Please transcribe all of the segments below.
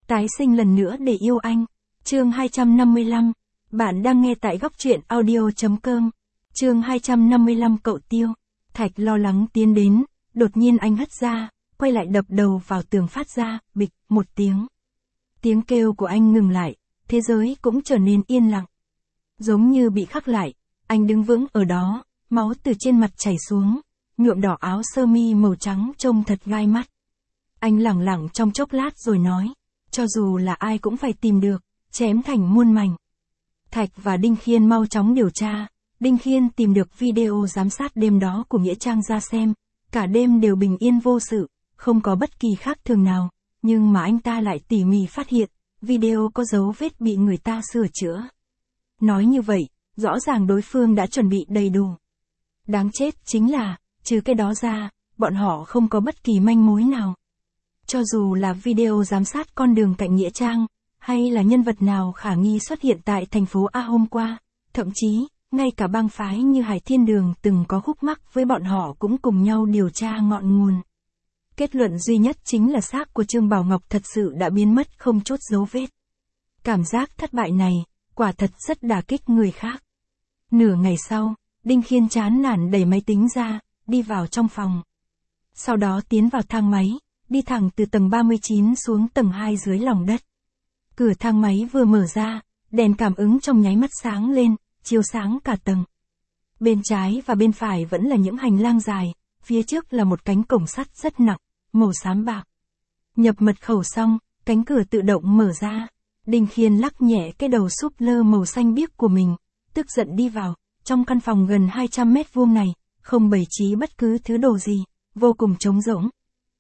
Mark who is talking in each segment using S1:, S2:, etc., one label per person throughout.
S1: Tái sinh lần nữa để yêu anh. Chương 255. Bạn đang nghe tại góc truyện audio.com. Chương 255 cậu Tiêu. Thạch lo lắng tiến đến, đột nhiên anh hất ra, quay lại đập đầu vào tường phát ra, bịch, một tiếng. Tiếng kêu của anh ngừng lại, thế giới cũng trở nên yên lặng. Giống như bị khắc lại, anh đứng vững ở đó, máu từ trên mặt chảy xuống, nhuộm đỏ áo sơ mi màu trắng trông thật gai mắt. Anh lẳng lặng trong chốc lát rồi nói, cho dù là ai cũng phải tìm được, chém thành muôn mảnh. Thạch và Đinh Khiên mau chóng điều tra, Đinh Khiên tìm được video giám sát đêm đó của Nghĩa Trang ra xem, cả đêm đều bình yên vô sự, không có bất kỳ khác thường nào, nhưng mà anh ta lại tỉ mỉ phát hiện, video có dấu vết bị người ta sửa chữa. Nói như vậy, rõ ràng đối phương đã chuẩn bị đầy đủ. Đáng chết chính là, trừ cái đó ra, bọn họ không có bất kỳ manh mối nào. Cho dù là video giám sát con đường cạnh Nghĩa Trang, hay là nhân vật nào khả nghi xuất hiện tại thành phố A hôm qua, thậm chí, ngay cả bang phái như Hải Thiên Đường từng có khúc mắc với bọn họ cũng cùng nhau điều tra ngọn nguồn. Kết luận duy nhất chính là xác của Trương Bảo Ngọc thật sự đã biến mất không chút dấu vết. Cảm giác thất bại này, quả thật rất đả kích người khác. Nửa ngày sau, Đinh Khiên chán nản đẩy máy tính ra, đi vào trong phòng. Sau đó tiến vào thang máy, đi thẳng từ tầng 39 xuống tầng 2 dưới lòng đất. Cửa thang máy vừa mở ra, đèn cảm ứng trong nháy mắt sáng lên, chiếu sáng cả tầng. Bên trái và bên phải vẫn là những hành lang dài, phía trước là một cánh cổng sắt rất nặng, màu xám bạc. Nhập mật khẩu xong, cánh cửa tự động mở ra. Đinh Khiên lắc nhẹ cái đầu súp lơ màu xanh biếc của mình, tức giận đi vào. Trong căn phòng gần 200 mét vuông này, không bày trí bất cứ thứ đồ gì, vô cùng trống rỗng.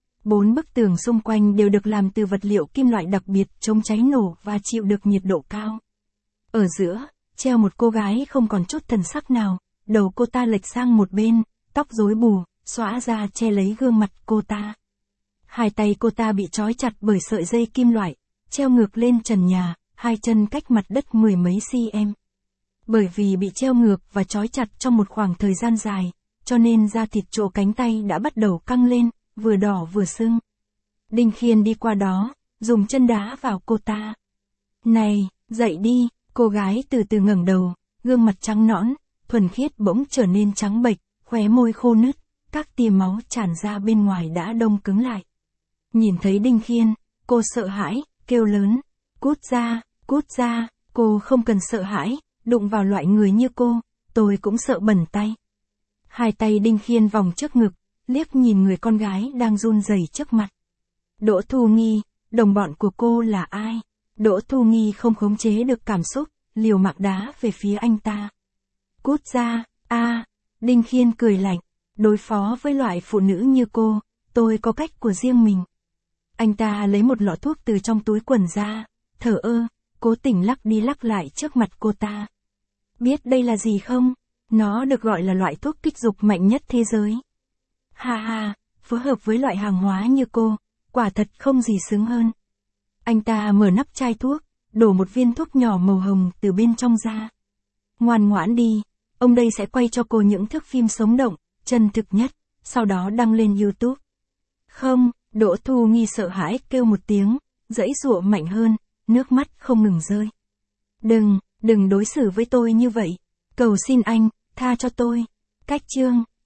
S1: 4 bức tường xung quanh đều được làm từ vật liệu kim loại đặc biệt chống cháy nổ và chịu được nhiệt độ cao. Ở giữa, treo một cô gái không còn chút thần sắc nào, đầu cô ta lệch sang một bên, tóc rối bù, xõa ra che lấy gương mặt cô ta. Hai tay cô ta bị trói chặt bởi sợi dây kim loại, treo ngược lên trần nhà, hai chân cách mặt đất mười mấy cm. Bởi vì bị treo ngược và trói chặt trong một khoảng thời gian dài, cho nên da thịt chỗ cánh tay đã bắt đầu căng lên, vừa đỏ vừa sưng. Đinh Khiên đi qua đó, dùng chân đá vào cô ta. Này, dậy đi, cô gái từ từ ngẩng đầu, gương mặt trắng nõn, thuần khiết bỗng trở nên trắng bệch, khóe môi khô nứt, các tia máu tràn ra bên ngoài đã đông cứng lại. Nhìn thấy Đinh Khiên, cô sợ hãi, kêu lớn, cút ra, cô không cần sợ hãi, đụng vào loại người như cô, tôi cũng sợ bẩn tay. Hai tay Đinh Khiên vòng trước ngực, liếc nhìn người con gái đang run rẩy trước mặt. Đỗ Thu Nghi, đồng bọn của cô là ai? Đỗ Thu Nghi không khống chế được cảm xúc, liều mạng đá về phía anh ta. Cút ra, Đinh Khiên cười lạnh, đối phó với loại phụ nữ như cô, tôi có cách của riêng mình. Anh ta lấy một lọ thuốc từ trong túi quần ra, thờ ơ, cố tình lắc đi lắc lại trước mặt cô ta. Biết đây là gì không? Nó được gọi là loại thuốc kích dục mạnh nhất thế giới. Ha, phối hợp với loại hàng hóa như cô, quả thật không gì sướng hơn. Anh ta mở nắp chai thuốc, đổ một viên thuốc nhỏ màu hồng từ bên trong ra. Ngoan ngoãn đi, ông đây sẽ quay cho cô những thước phim sống động, chân thực nhất, sau đó đăng lên YouTube. Không, Đỗ Thu Nghi sợ hãi kêu một tiếng, giãy giụa mạnh hơn, nước mắt không ngừng rơi. Đừng đối xử với tôi như vậy, cầu xin anh, tha cho tôi. Cách chương